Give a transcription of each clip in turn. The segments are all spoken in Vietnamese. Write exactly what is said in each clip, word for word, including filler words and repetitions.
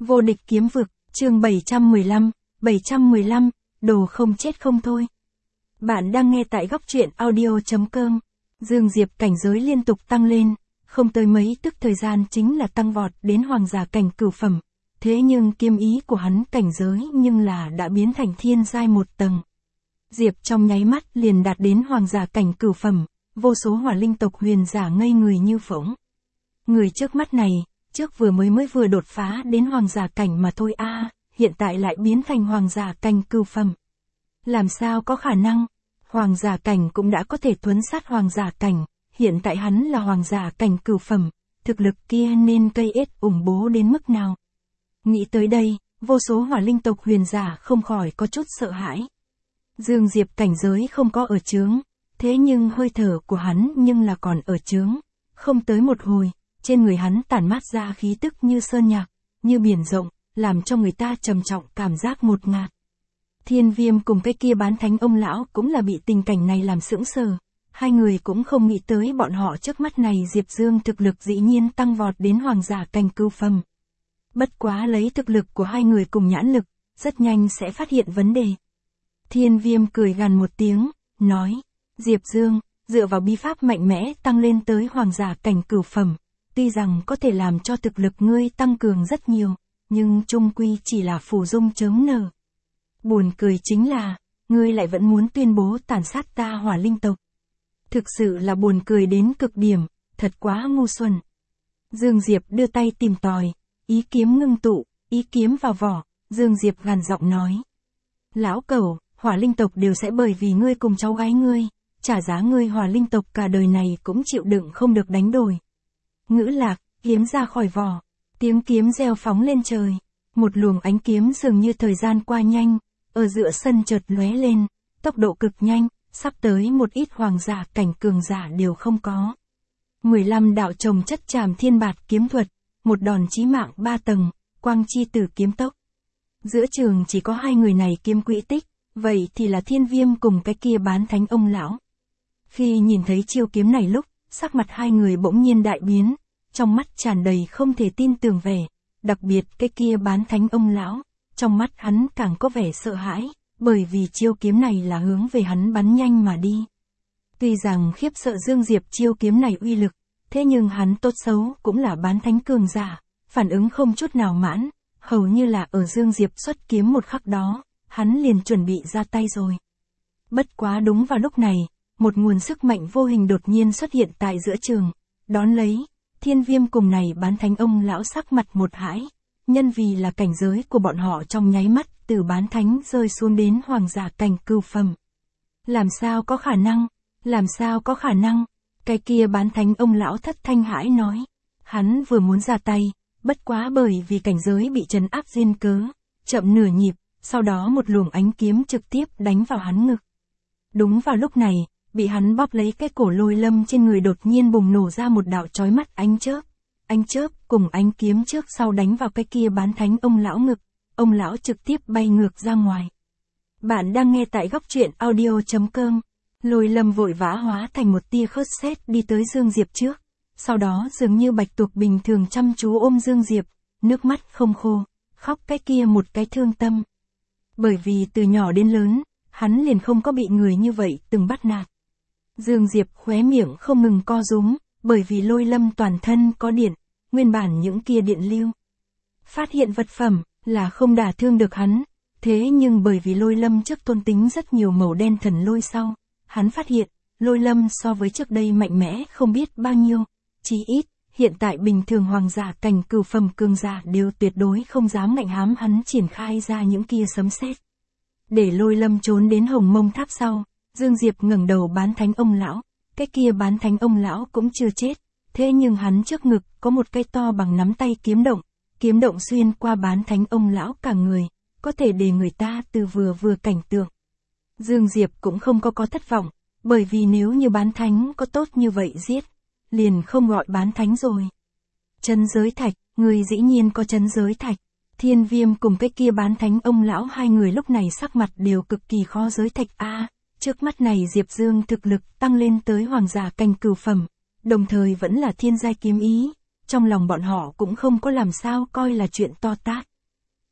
Vô địch kiếm vực, chương bảy trăm mười lăm, bảy trăm mười lăm, đồ không chết không thôi. Bạn đang nghe tại góc truyện audio chấm com. Dương Diệp cảnh giới liên tục tăng lên, không tới mấy tức thời gian chính là tăng vọt đến hoàng giả cảnh cửu phẩm. Thế nhưng kiếm ý của hắn cảnh giới nhưng là đã biến thành thiên giai một tầng. Diệp trong nháy mắt liền đạt đến hoàng giả cảnh cửu phẩm, vô số hỏa linh tộc huyền giả ngây người như phỗng. Người trước mắt này, trước vừa mới mới vừa đột phá đến hoàng giả cảnh mà thôi a, à, hiện tại lại biến thành hoàng giả cảnh cửu phẩm. Làm sao có khả năng? Hoàng giả cảnh cũng đã có thể thuấn sát hoàng giả cảnh, hiện tại hắn là hoàng giả cảnh cửu phẩm, thực lực kia nên cây ết ủng bố đến mức nào? Nghĩ tới đây, vô số hỏa linh tộc huyền giả không khỏi có chút sợ hãi. Dương Diệp cảnh giới không có ở chướng, thế nhưng hơi thở của hắn nhưng là còn ở chướng. Không tới một hồi, trên người hắn tản mát ra khí tức như sơn nhạc, như biển rộng, làm cho người ta trầm trọng cảm giác ngột ngạt. Thiên Viêm cùng cái kia bán thánh ông lão cũng là bị tình cảnh này làm sững sờ. Hai người cũng không nghĩ tới bọn họ trước mắt này Diệp Dương thực lực dĩ nhiên tăng vọt đến hoàng giả cảnh cửu phẩm. Bất quá lấy thực lực của hai người cùng nhãn lực, rất nhanh sẽ phát hiện vấn đề. Thiên Viêm cười gằn một tiếng, nói, Diệp Dương, dựa vào bí pháp mạnh mẽ tăng lên tới hoàng giả cảnh cửu phẩm, tuy rằng có thể làm cho thực lực ngươi tăng cường rất nhiều, nhưng chung quy chỉ là phù dung chớm nở. Buồn cười chính là, ngươi lại vẫn muốn tuyên bố tàn sát ta hỏa linh tộc. Thực sự là buồn cười đến cực điểm, thật quá ngu xuẩn. Dương Diệp đưa tay tìm tòi, ý kiếm ngưng tụ, ý kiếm vào vỏ, Dương Diệp gằn giọng nói. Lão cẩu, hỏa linh tộc đều sẽ bởi vì ngươi cùng cháu gái ngươi, trả giá ngươi hỏa linh tộc cả đời này cũng chịu đựng không được đánh đổi. Ngữ lạc, kiếm ra khỏi vỏ, tiếng kiếm reo phóng lên trời, một luồng ánh kiếm dường như thời gian qua nhanh, ở giữa sân chợt lóe lên, tốc độ cực nhanh, sắp tới một ít hoàng giả cảnh cường giả đều không có. mười lăm đạo trồng chất trảm thiên bạt kiếm thuật, một đòn chí mạng ba tầng, quang chi tử kiếm tốc. Giữa trường chỉ có hai người này kiếm quỹ tích, vậy thì là Thiên Viêm cùng cái kia bán thánh ông lão. Khi nhìn thấy chiêu kiếm này lúc, sắc mặt hai người bỗng nhiên đại biến, trong mắt tràn đầy không thể tin tưởng vẻ, đặc biệt cái kia bán thánh ông lão, trong mắt hắn càng có vẻ sợ hãi, bởi vì chiêu kiếm này là hướng về hắn bắn nhanh mà đi. Tuy rằng khiếp sợ Dương Diệp chiêu kiếm này uy lực, thế nhưng hắn tốt xấu cũng là bán thánh cường giả, phản ứng không chút nào mãn, hầu như là ở Dương Diệp xuất kiếm một khắc đó, hắn liền chuẩn bị ra tay rồi. Bất quá đúng vào lúc này, một nguồn sức mạnh vô hình đột nhiên xuất hiện tại giữa trường, đón lấy, Thiên Viêm cùng này bán thánh ông lão sắc mặt một hãi, nhân vì là cảnh giới của bọn họ trong nháy mắt từ bán thánh rơi xuống đến hoàng giả cảnh cửu phẩm. Làm sao có khả năng, làm sao có khả năng, cái kia bán thánh ông lão thất thanh hãi nói, hắn vừa muốn ra tay, bất quá bởi vì cảnh giới bị trấn áp duyên cớ, chậm nửa nhịp, sau đó một luồng ánh kiếm trực tiếp đánh vào hắn ngực. Đúng vào lúc này, bị hắn bóp lấy cái cổ Lôi Lâm trên người đột nhiên bùng nổ ra một đạo chói mắt ánh chớp. Ánh chớp cùng ánh kiếm trước sau đánh vào cái kia bán thánh ông lão ngực, ông lão trực tiếp bay ngược ra ngoài. Bạn đang nghe tại góc truyện audio chấm com. Lôi Lâm vội vã hóa thành một tia khớt sét đi tới Dương Diệp trước, sau đó dường như bạch tuộc bình thường chăm chú ôm Dương Diệp, nước mắt không khô, khóc cái kia một cái thương tâm. Bởi vì từ nhỏ đến lớn, hắn liền không có bị người như vậy từng bắt nạt. Dương Diệp khóe miệng không ngừng co rúm, bởi vì Lôi Lâm toàn thân có điện, nguyên bản những kia điện lưu. Phát hiện vật phẩm, là không đả thương được hắn, thế nhưng bởi vì Lôi Lâm trước tôn tính rất nhiều màu đen thần lôi sau, hắn phát hiện, Lôi Lâm so với trước đây mạnh mẽ không biết bao nhiêu, chí ít, hiện tại bình thường hoàng giả cảnh cửu phẩm cường giả đều tuyệt đối không dám ngạnh hám hắn triển khai ra những kia sấm sét. Để Lôi Lâm trốn đến Hồng Mông Tháp sau, Dương Diệp ngẩng đầu bán thánh ông lão, cái kia bán thánh ông lão cũng chưa chết, thế nhưng hắn trước ngực có một cây to bằng nắm tay kiếm động, kiếm động xuyên qua bán thánh ông lão cả người, có thể để người ta từ vừa vừa cảnh tượng. Dương Diệp cũng không có có thất vọng, bởi vì nếu như bán thánh có tốt như vậy giết, liền không gọi bán thánh rồi. Chân giới thạch, người dĩ nhiên có chân giới thạch. Thiên Viêm cùng cái kia bán thánh ông lão hai người lúc này sắc mặt đều cực kỳ khó giới thạch a. À, trước mắt này Diệp Dương thực lực tăng lên tới hoàng giả cảnh cửu phẩm, đồng thời vẫn là thiên giai kiếm ý, trong lòng bọn họ cũng không có làm sao coi là chuyện to tát.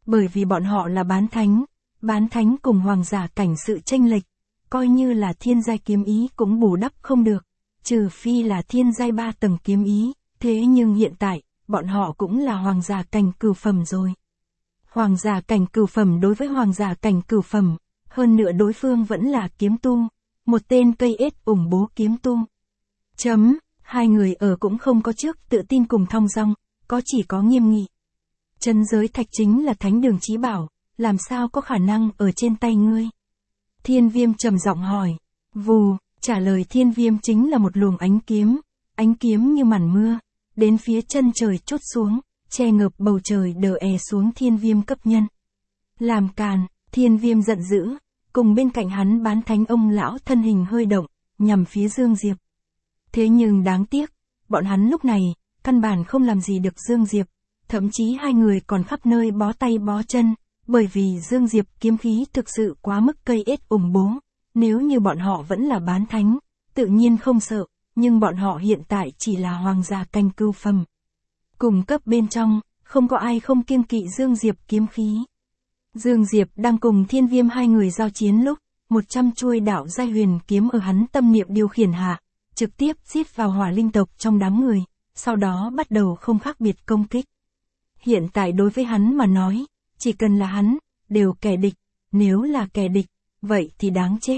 Bởi vì bọn họ là bán thánh, bán thánh cùng hoàng giả cảnh sự chênh lệch, coi như là thiên giai kiếm ý cũng bù đắp không được, trừ phi là thiên giai ba tầng kiếm ý, thế nhưng hiện tại, bọn họ cũng là hoàng giả cảnh cửu phẩm rồi. Hoàng giả cảnh cửu phẩm đối với hoàng giả cảnh cửu phẩm, hơn nữa đối phương vẫn là kiếm tu, một tên cây ết ủng bố kiếm tu. Chấm, hai người ở cũng không có trước tự tin cùng thong dong, có chỉ có nghiêm nghị. Chân giới thạch chính là thánh đường chí bảo, làm sao có khả năng ở trên tay ngươi? Thiên Viêm trầm giọng hỏi. Vù, trả lời Thiên Viêm chính là một luồng ánh kiếm, ánh kiếm như màn mưa, đến phía chân trời trút xuống, che ngợp bầu trời đờ è xuống Thiên Viêm cấp nhân. Làm càn, Thiên Viêm giận dữ, cùng bên cạnh hắn bán thánh ông lão thân hình hơi động, nhằm phía Dương Diệp. Thế nhưng đáng tiếc, bọn hắn lúc này, căn bản không làm gì được Dương Diệp, thậm chí hai người còn khắp nơi bó tay bó chân, bởi vì Dương Diệp kiếm khí thực sự quá mức cây ết ủng bố, nếu như bọn họ vẫn là bán thánh, tự nhiên không sợ, nhưng bọn họ hiện tại chỉ là hoàng gia canh cưu phẩm. Cùng cấp bên trong, không có ai không kiêng kỵ Dương Diệp kiếm khí. Dương Diệp đang cùng Thiên Viêm hai người giao chiến lúc, một trăm chuôi đạo giai huyền kiếm ở hắn tâm niệm điều khiển hạ, trực tiếp giết vào hỏa linh tộc trong đám người, sau đó bắt đầu không khác biệt công kích. Hiện tại đối với hắn mà nói, chỉ cần là hắn, đều kẻ địch, nếu là kẻ địch, vậy thì đáng chết.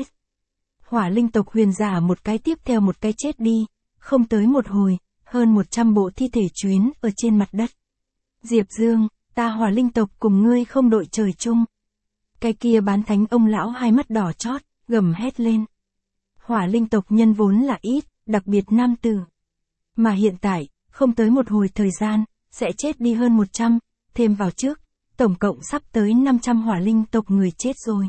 Hỏa linh tộc huyền giả một cái tiếp theo một cái chết đi, không tới một hồi, hơn một trăm bộ thi thể chuyến ở trên mặt đất. Diệp Dương, ta hỏa linh tộc cùng ngươi không đội trời chung. Cái kia bán thánh ông lão hai mắt đỏ chót, gầm hét lên. Hỏa linh tộc nhân vốn là ít, đặc biệt nam tử. Mà hiện tại, không tới một hồi thời gian, sẽ chết đi hơn một trăm, thêm vào trước, tổng cộng sắp tới năm trăm hỏa linh tộc người chết rồi.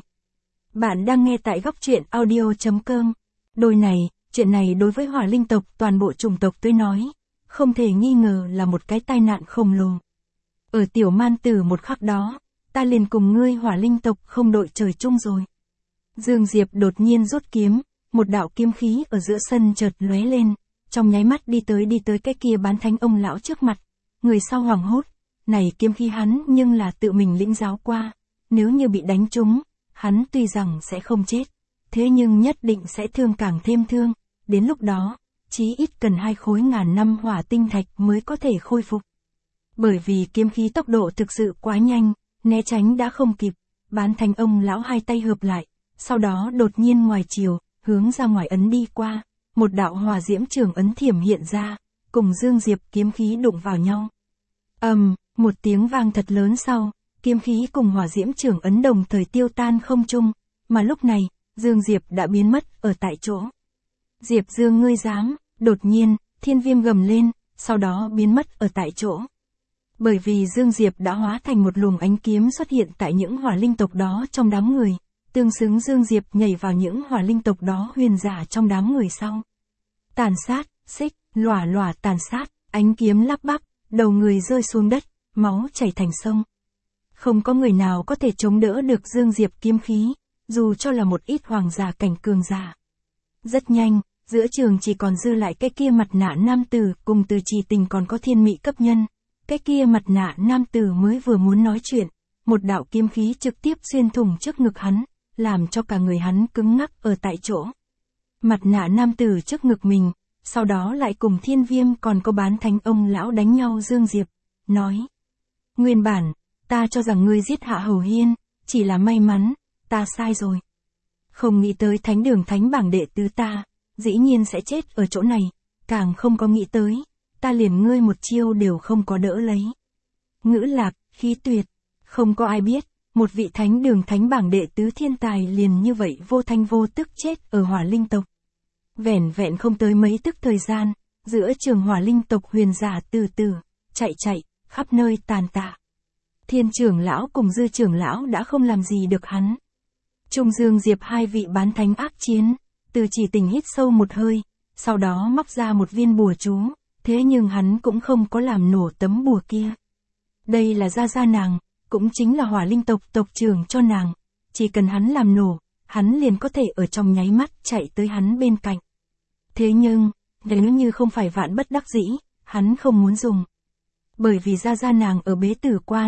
Bạn đang nghe tại góc truyện audio chấm com. Đôi này, chuyện này đối với hỏa linh tộc toàn bộ chủng tộc tôi nói, không thể nghi ngờ là một cái tai nạn khổng lồ. Ở tiểu man tử một khắc đó, ta liền cùng ngươi hỏa linh tộc không đội trời chung rồi. Dương Diệp đột nhiên rút kiếm, một đạo kiếm khí ở giữa sân chợt lóe lên, trong nháy mắt đi tới đi tới cái kia bán thánh ông lão trước mặt. Người sau hoảng hốt, này kiếm khí hắn nhưng là tự mình lĩnh giáo qua, nếu như bị đánh trúng, hắn tuy rằng sẽ không chết, thế nhưng nhất định sẽ thương càng thêm thương, đến lúc đó, chí ít cần hai khối ngàn năm hỏa tinh thạch mới có thể khôi phục. Bởi vì kiếm khí tốc độ thực sự quá nhanh, né tránh đã không kịp, bán thánh ông lão hai tay hợp lại, sau đó đột nhiên ngoài chiều, hướng ra ngoài ấn đi qua, một đạo hỏa diễm trường ấn thiểm hiện ra, cùng Dương Diệp kiếm khí đụng vào nhau. Ầm, um, một tiếng vang thật lớn sau, kiếm khí cùng hỏa diễm trường ấn đồng thời tiêu tan không trung, mà lúc này, Dương Diệp đã biến mất ở tại chỗ. Diệp Dương ngươi dám, đột nhiên, Thiên Viêm gầm lên, sau đó biến mất ở tại chỗ. Bởi vì Dương Diệp đã hóa thành một luồng ánh kiếm xuất hiện tại những hỏa linh tộc đó trong đám người, tương xứng Dương Diệp nhảy vào những hỏa linh tộc đó huyền giả trong đám người sau. Tàn sát, xích, lòa lòa tàn sát, ánh kiếm lắp bắp, đầu người rơi xuống đất, máu chảy thành sông. Không có người nào có thể chống đỡ được Dương Diệp kiếm khí, dù cho là một ít hoàng giả cảnh cường giả. Rất nhanh, giữa trường chỉ còn dư lại cái kia mặt nạ nam tử cùng Từ Trì Tình còn có Thiên Mị cấp nhân. Cái kia mặt nạ nam tử mới vừa muốn nói chuyện, một đạo kiếm khí trực tiếp xuyên thủng trước ngực hắn, làm cho cả người hắn cứng ngắc ở tại chỗ. Mặt nạ nam tử trước ngực mình, sau đó lại cùng Thiên Viêm còn có bán thánh ông lão đánh nhau. Dương Diệp nói: Nguyên bản, ta cho rằng ngươi giết Hạ Hầu Hiên, chỉ là may mắn, ta sai rồi. Không nghĩ tới thánh đường thánh bảng đệ tứ ta, dĩ nhiên sẽ chết ở chỗ này, càng không có nghĩ tới, ta liền ngươi một chiêu đều không có đỡ lấy. Ngữ lạc, khí tuyệt, không có ai biết, một vị thánh đường thánh bảng đệ tứ thiên tài liền như vậy vô thanh vô tức chết ở hỏa linh tộc. Vẻn vẹn không tới mấy tức thời gian, giữa trường hỏa linh tộc huyền giả từ từ, chạy chạy, khắp nơi tàn tạ. Thiên trưởng lão cùng Dư trưởng lão đã không làm gì được hắn. Trung Dương Diệp hai vị bán thánh ác chiến, Từ Chỉ Tình hít sâu một hơi, sau đó móc ra một viên bùa chú, thế nhưng hắn cũng không có làm nổ tấm bùa kia. Đây là gia gia nàng, cũng chính là hỏa linh tộc tộc trưởng cho nàng, chỉ cần hắn làm nổ, hắn liền có thể ở trong nháy mắt chạy tới hắn bên cạnh. Thế nhưng, nếu như không phải vạn bất đắc dĩ, hắn không muốn dùng. Bởi vì gia gia nàng ở bế tử quan,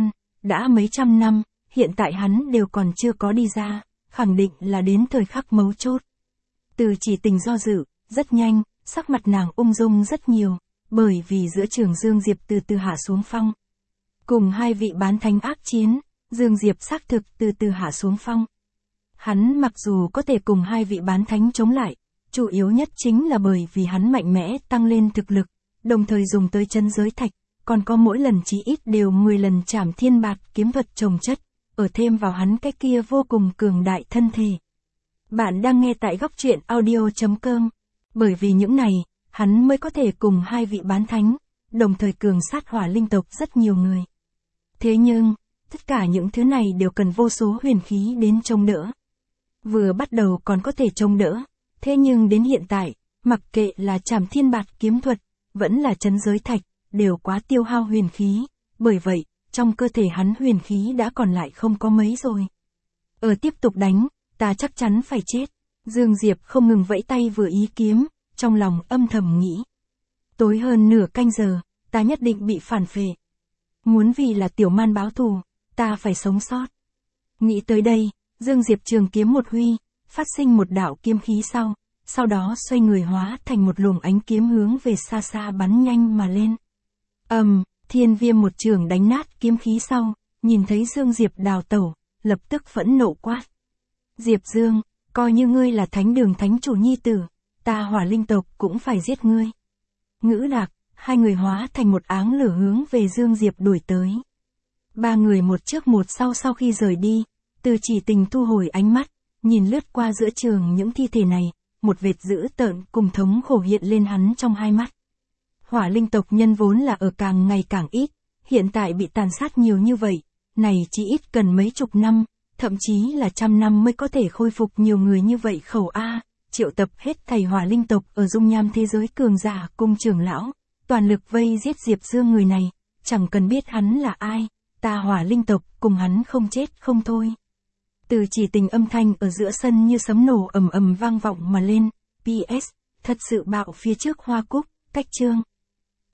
đã mấy trăm năm, hiện tại hắn đều còn chưa có đi ra, khẳng định là đến thời khắc mấu chốt. Từ Chỉ Tình do dự, rất nhanh, sắc mặt nàng ung dung rất nhiều, bởi vì giữa trường Dương Diệp từ từ hạ xuống phong. Cùng hai vị bán thánh ác chiến, Dương Diệp xác thực từ từ hạ xuống phong. Hắn mặc dù có thể cùng hai vị bán thánh chống lại, chủ yếu nhất chính là bởi vì hắn mạnh mẽ tăng lên thực lực, đồng thời dùng tới chân giới thạch, còn có mỗi lần chí ít đều mười lần trảm thiên bạt kiếm thuật trồng chất, ở thêm vào hắn cái kia vô cùng cường đại thân thể. Bạn đang nghe tại góc truyện audio chấm com. Bởi vì những này, hắn mới có thể cùng hai vị bán thánh, đồng thời cường sát hỏa linh tộc rất nhiều người. Thế nhưng, tất cả những thứ này đều cần vô số huyền khí đến trông đỡ. Vừa bắt đầu còn có thể trông đỡ, thế nhưng đến hiện tại, mặc kệ là trảm thiên bạt kiếm thuật, vẫn là chấn giới thạch, đều quá tiêu hao huyền khí, bởi vậy, trong cơ thể hắn huyền khí đã còn lại không có mấy rồi. Ở tiếp tục đánh, ta chắc chắn phải chết. Dương Diệp không ngừng vẫy tay vừa ý kiếm, trong lòng âm thầm nghĩ. Tối hơn nửa canh giờ, ta nhất định bị phản phệ. Muốn vì là tiểu man báo thù, ta phải sống sót. Nghĩ tới đây, Dương Diệp trường kiếm một huy, phát sinh một đạo kiếm khí sau, sau đó xoay người hóa thành một luồng ánh kiếm hướng về xa xa bắn nhanh mà lên. Ầm, um, Thiên Viêm một trường đánh nát kiếm khí sau, nhìn thấy Dương Diệp đào tẩu, lập tức phẫn nộ quát. Diệp Dương, coi như ngươi là thánh đường thánh chủ nhi tử, ta hỏa linh tộc cũng phải giết ngươi. Ngữ đạc, hai người hóa thành một áng lửa hướng về Dương Diệp đuổi tới. Ba người một trước một sau sau khi rời đi, Từ Chỉ Tình thu hồi ánh mắt, nhìn lướt qua giữa trường những thi thể này, một vệt dữ tợn cùng thống khổ hiện lên hắn trong hai mắt. Hỏa linh tộc nhân vốn là ở càng ngày càng ít, hiện tại bị tàn sát nhiều như vậy, này chỉ ít cần mấy chục năm, thậm chí là trăm năm mới có thể khôi phục nhiều người như vậy khẩu A, triệu tập hết thầy hỏa linh tộc ở dung nham thế giới cường giả cùng trưởng lão, toàn lực vây giết Diệp Dương người này, chẳng cần biết hắn là ai, ta hỏa linh tộc cùng hắn không chết không thôi. Từ Chỉ Tình âm thanh ở giữa sân như sấm nổ ầm ầm vang vọng mà lên, pê ét, thật sự bạo phía trước Hoa Cúc, cách chương.